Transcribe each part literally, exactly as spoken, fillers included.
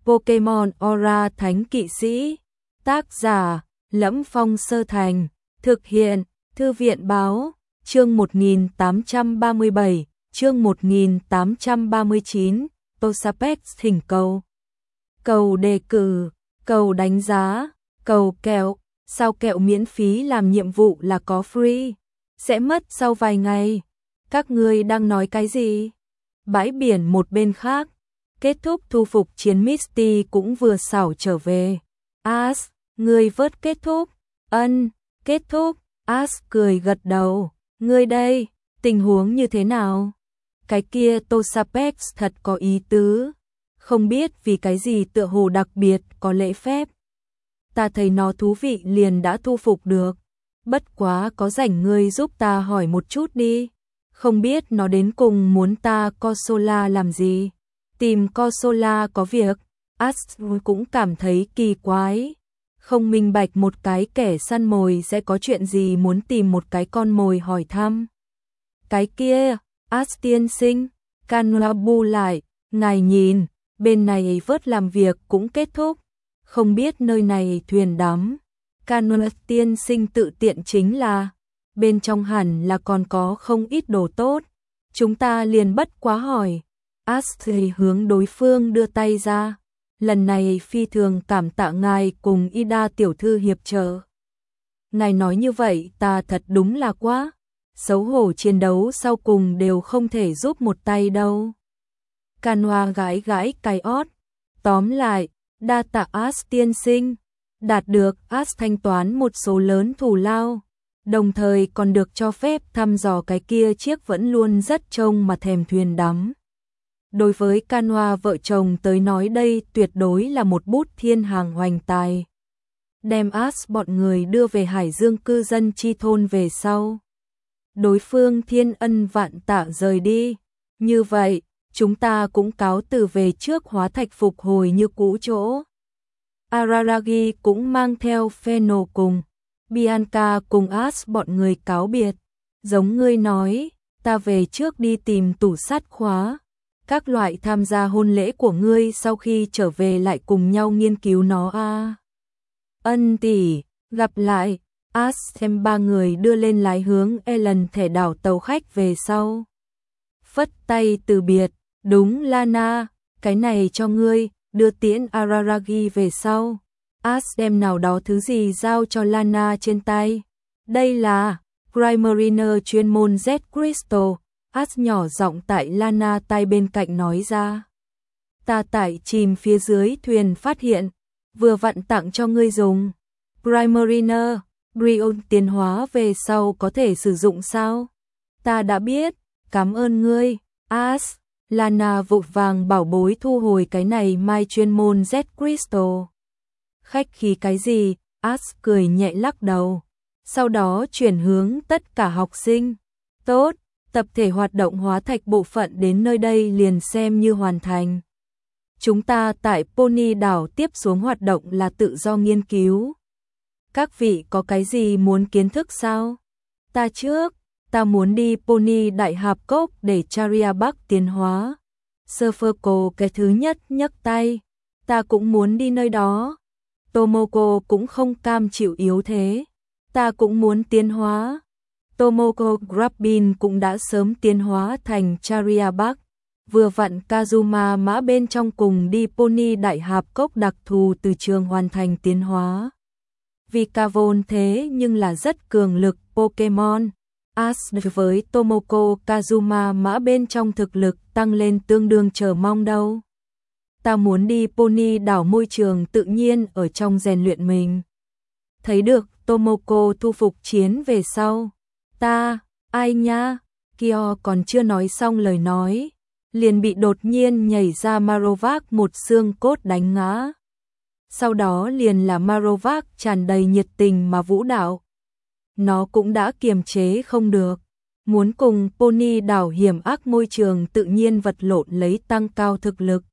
Pokemon Aura Thánh Kỵ Sĩ. Tác giả: Lẫm Phong Sơ Thành. Thực hiện: Thư viện Báo. Chương một nghìn tám trăm ba mươi bảy, chương một nghìn tám trăm ba mươi chín, Tosapex thỉnh cầu. Cầu đề cử, cầu đánh giá, cầu kẹo, sao kẹo miễn phí làm nhiệm vụ là có free, sẽ mất sau vài ngày. Các ngươi đang nói cái gì? Bãi biển một bên khác, kết thúc thu phục chiến Misty cũng vừa xảo trở về. Ash, ngươi vớt kết thúc? Ân, kết thúc. Ash cười gật đầu. Ngươi đây, tình huống như thế nào? Cái kia Tosapex thật có ý tứ. Không biết vì cái gì tựa hồ đặc biệt có lễ phép. Ta thấy nó thú vị liền đã thu phục được. Bất quá có rảnh ngươi giúp ta hỏi một chút đi. Không biết nó đến cùng muốn ta Corsola làm gì? Tìm Corsola có việc. Ash cũng cảm thấy kỳ quái. Không minh bạch một cái kẻ săn mồi sẽ có chuyện gì muốn tìm một cái con mồi hỏi thăm. Cái kia, Ash tiên sinh, Kanobu lại, ngài nhìn, bên này vớt làm việc cũng kết thúc. Không biết nơi này thuyền đắm. Kanobu tiên sinh tự tiện chính là, bên trong hẳn là còn có không ít đồ tốt. Chúng ta liền bất quá hỏi. Ash hướng đối phương đưa tay ra. Lần này phi thường cảm tạ ngài cùng Ida tiểu thư hiệp trợ. Ngài nói như vậy ta thật đúng là quá. Xấu hổ chiến đấu sau cùng đều không thể giúp một tay đâu. Canoa gãi gãi cái ót. Tóm lại, đa tạ Ash tiên sinh. Đạt được Ash thanh toán một số lớn thù lao. Đồng thời còn được cho phép thăm dò cái kia chiếc vẫn luôn rất trông mà thèm thuyền đắm. Đối với Canoa vợ chồng tới nói đây tuyệt đối là một bút thiên hàng hoành tài. Đem Ash bọn người đưa về Hải Dương cư dân chi thôn về sau. Đối phương thiên ân vạn tạ rời đi. Như vậy, chúng ta cũng cáo từ về trước hóa thạch phục hồi như cũ chỗ. Araragi cũng mang theo Pheno cùng. Bianca cùng Ash bọn người cáo biệt. Giống ngươi nói, ta về trước đi tìm tủ sắt khóa. Các loại tham gia hôn lễ của ngươi sau khi trở về lại cùng nhau nghiên cứu nó a. À. Ân tỷ, gặp lại. Ash xem ba người đưa lên lái hướng Ellen thẻ đảo tàu khách về sau. Phất tay từ biệt, đúng Lana, cái này cho ngươi, đưa tiễn Araragi về sau. Ash đem nào đó thứ gì giao cho Lana trên tay. Đây là Primariner chuyên môn Z Crystal. Ash nhỏ giọng tại Lana tai bên cạnh nói ra. Ta tại chìm phía dưới thuyền phát hiện, vừa vặn tặng cho ngươi dùng. Primariner, Brion tiến hóa về sau có thể sử dụng sao? Ta đã biết, cảm ơn ngươi, Ash. Lana vội vàng bảo bối thu hồi cái này mai chuyên môn Z Crystal. Khách khí cái gì? Ash cười nhẹ lắc đầu. Sau đó chuyển hướng tất cả học sinh. Tốt. Tập thể hoạt động hóa thạch bộ phận đến nơi đây liền xem như hoàn thành. Chúng ta tại Pony đảo tiếp xuống hoạt động là tự do nghiên cứu. Các vị có cái gì muốn kiến thức sao? Ta trước, ta muốn đi Pony đại hạp cốc để Charia Bắc tiến hóa. Surferco cái thứ nhất nhấc tay. Ta cũng muốn đi nơi đó. Tomoko cũng không cam chịu yếu thế. Ta cũng muốn tiến hóa. Tomoko Grappin cũng đã sớm tiến hóa thành Charia Bắc. Vừa vặn Kazuma mã bên trong cùng đi Pony đại hạp cốc đặc thù từ trường hoàn thành tiến hóa. Vì Cavon thế nhưng là rất cường lực Pokemon. Ash với Tomoko Kazuma mã bên trong thực lực tăng lên tương đương chờ mong đâu. Ta muốn đi Pony đảo môi trường tự nhiên ở trong rèn luyện mình. Thấy được Tomoko thu phục chiến về sau. Ta, ai nha, Kyo còn chưa nói xong lời nói, liền bị đột nhiên nhảy ra Marowak một xương cốt đánh ngã. Sau đó liền là Marowak tràn đầy nhiệt tình mà vũ đạo. Nó cũng đã kiềm chế không được, muốn cùng Pony đảo hiểm ác môi trường tự nhiên vật lộn lấy tăng cao thực lực.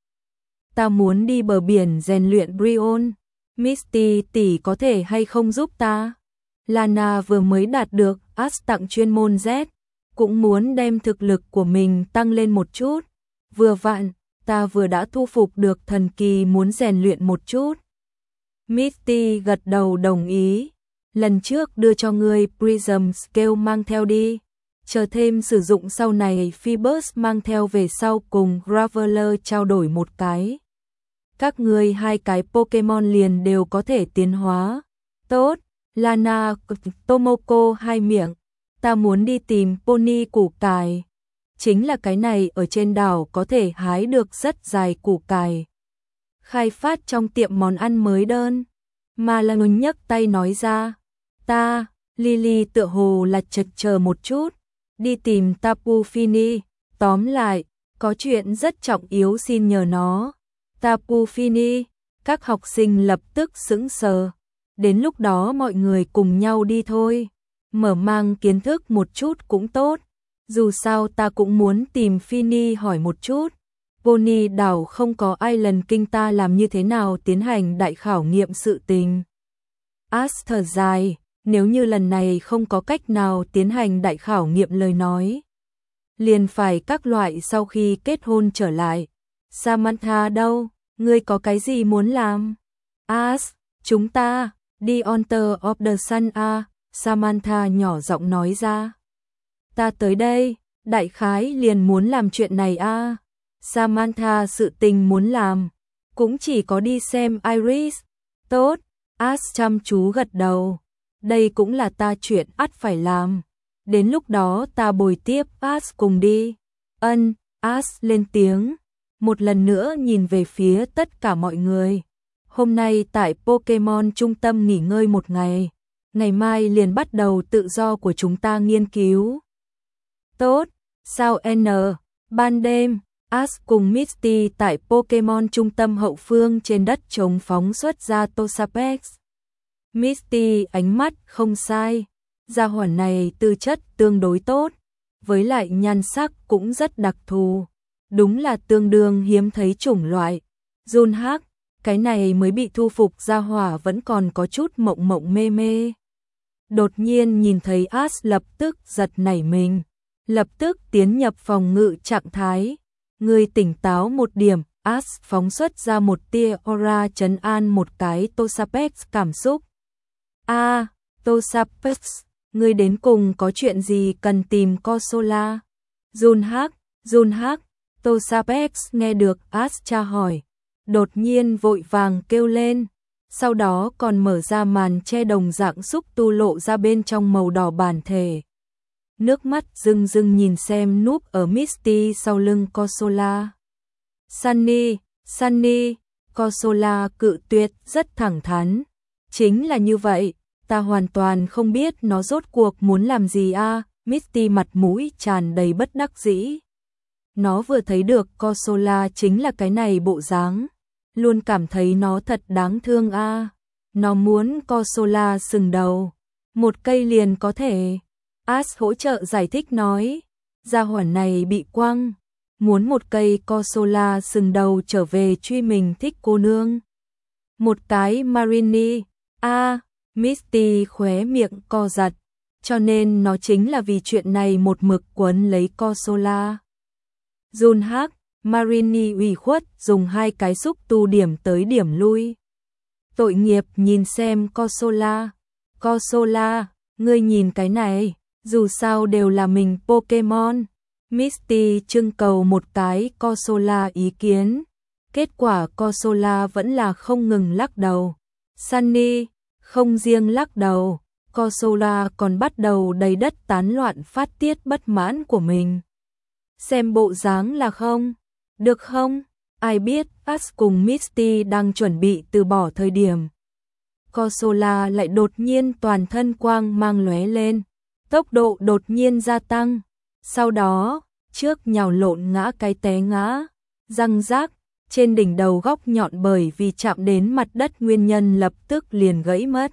Ta muốn đi bờ biển rèn luyện Brion, Misty tỷ có thể hay không giúp ta? Lana vừa mới đạt được Ash tặng chuyên môn Z, cũng muốn đem thực lực của mình tăng lên một chút. Vừa vặn, ta vừa đã thu phục được thần kỳ muốn rèn luyện một chút. Misty gật đầu đồng ý. Lần trước đưa cho ngươi Prism Scale mang theo đi. Chờ thêm sử dụng sau này Phoebus mang theo về sau cùng Graveler trao đổi một cái. Các ngươi hai cái Pokemon liền đều có thể tiến hóa. Tốt, Lana, Tomoko hai miệng. Ta muốn đi tìm pony củ cải. Chính là cái này ở trên đảo có thể hái được rất dài củ cải. Khai phát trong tiệm món ăn mới đơn. Mà là ngừng nhấc tay nói ra. Ta, Lily tựa hồ là chật chờ một chút. Đi tìm Tapu Fini. Tóm lại, có chuyện rất trọng yếu xin nhờ nó. Tapu Fini, các học sinh lập tức sững sờ. Đến lúc đó mọi người cùng nhau đi thôi. Mở mang kiến thức một chút cũng tốt. Dù sao ta cũng muốn tìm Fini hỏi một chút. Pony đảo không có Island King ta làm như thế nào tiến hành đại khảo nghiệm sự tình. Ash thở dài, nếu như lần này không có cách nào tiến hành đại khảo nghiệm lời nói. Liền phải các loại sau khi kết hôn trở lại. Samantha đâu, ngươi có cái gì muốn làm? Ash, chúng ta, đi Honor of the Sun a, Samantha nhỏ giọng nói ra. Ta tới đây, đại khái liền muốn làm chuyện này a. Samantha sự tình muốn làm, cũng chỉ có đi xem Iris. Tốt, Ash chăm chú gật đầu. Đây cũng là ta chuyện ắt phải làm. Đến lúc đó ta bồi tiếp Ash cùng đi. Ân, Ash lên tiếng. Một lần nữa nhìn về phía tất cả mọi người. Hôm nay tại Pokemon trung tâm nghỉ ngơi một ngày. Ngày mai liền bắt đầu tự do của chúng ta nghiên cứu. Tốt, sao N, ban đêm, Ash cùng Misty tại Pokemon trung tâm hậu phương trên đất trống phóng xuất ra Toxapex. Misty ánh mắt không sai, gia hỏa này tư chất tương đối tốt, với lại nhan sắc cũng rất đặc thù, đúng là tương đương hiếm thấy chủng loại. Junhak, cái này mới bị thu phục gia hỏa vẫn còn có chút mộng mộng mê mê. Đột nhiên nhìn thấy Ash lập tức giật nảy mình, lập tức tiến nhập phòng ngự trạng thái. Người tỉnh táo một điểm, Ash phóng xuất ra một tia aura trấn an một cái Toxapex cảm xúc. A, à, Toxapex, ngươi đến cùng có chuyện gì cần tìm Corsola? Junhak, Junhak, Toxapex nghe được Ash tra hỏi, đột nhiên vội vàng kêu lên, sau đó còn mở ra màn che đồng dạng xúc tu lộ ra bên trong màu đỏ bản thể. Nước mắt rưng rưng nhìn xem núp ở Misty sau lưng Corsola. Sunny, Sunny, Corsola cự tuyệt rất thẳng thắn. Chính là như vậy, ta hoàn toàn không biết nó rốt cuộc muốn làm gì a. À? Misty mặt mũi tràn đầy bất đắc dĩ. Nó vừa thấy được Corsola chính là cái này bộ dáng, luôn cảm thấy nó thật đáng thương a. À? Nó muốn Corsola sừng đầu, một cây liền có thể. Ash hỗ trợ giải thích nói, gia hỏa này bị quăng, muốn một cây Corsola sừng đầu trở về truy mình thích cô nương. Một cái Marini, a, à, Misty khóe miệng co giật, cho nên nó chính là vì chuyện này một mực quấn lấy Corsola. Junhak, Marini ủy khuất dùng hai cái xúc tu điểm tới điểm lui. Tội nghiệp nhìn xem Corsola, Corsola, ngươi nhìn cái này. Dù sao đều là mình Pokemon. Misty trưng cầu một cái Corsola ý kiến. Kết quả Corsola vẫn là không ngừng lắc đầu. Sunny, không riêng lắc đầu, Corsola còn bắt đầu đầy đất tán loạn phát tiết bất mãn của mình. Xem bộ dáng là không? Được không? Ai biết Ash cùng Misty đang chuẩn bị từ bỏ thời điểm. Corsola lại đột nhiên toàn thân quang mang lóe lên. Tốc độ đột nhiên gia tăng, sau đó, trước nhào lộn ngã cái té ngã, răng rác, trên đỉnh đầu góc nhọn bởi vì chạm đến mặt đất nguyên nhân lập tức liền gãy mất.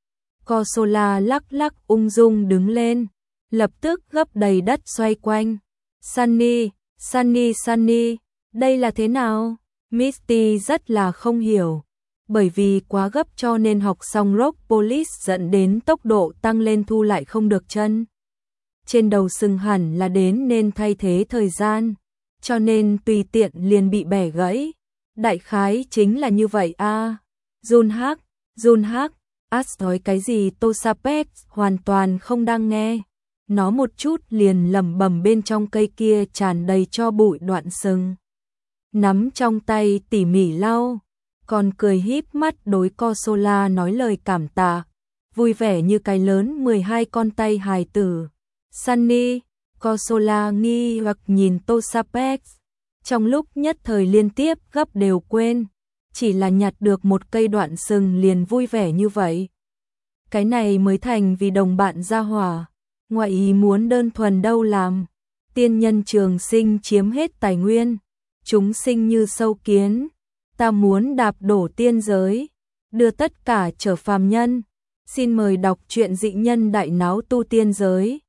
Corsola lắc lắc ung dung đứng lên, lập tức gấp đầy đất xoay quanh. Sunny, Sunny, Sunny, đây là thế nào? Misty rất là không hiểu. Bởi vì quá gấp cho nên học xong Rock Police dẫn đến tốc độ tăng lên thu lại không được chân. Trên đầu sừng hẳn là đến nên thay thế thời gian. cho nên tùy tiện liền bị bẻ gãy. Đại khái chính là như vậy a. À. Jun Hak, Jun Hak, As nói cái gì Tô Sapet hoàn toàn không đang nghe. Nó một chút liền lẩm bẩm bên trong cây kia tràn đầy cho bụi đoạn sừng. Nắm trong tay tỉ mỉ lau, còn cười híp mắt đối Consola nói lời cảm tạ, vui vẻ như cái lớn mười hai con tay hài tử. Sunny, Consola nghi hoặc nhìn Tô Sapet, trong lúc nhất thời liên tiếp gấp đều quên, chỉ là nhặt được một cây đoạn sừng liền vui vẻ như vậy. Cái này mới thành vì đồng bạn gia hỏa, ngoại ý muốn đơn thuần đâu làm. Tiên nhân trường sinh chiếm hết tài nguyên, chúng sinh như sâu kiến, ta muốn đạp đổ tiên giới, đưa tất cả trở phàm nhân. Xin mời đọc truyện Dị Nhân Đại Náo Tu Tiên Giới.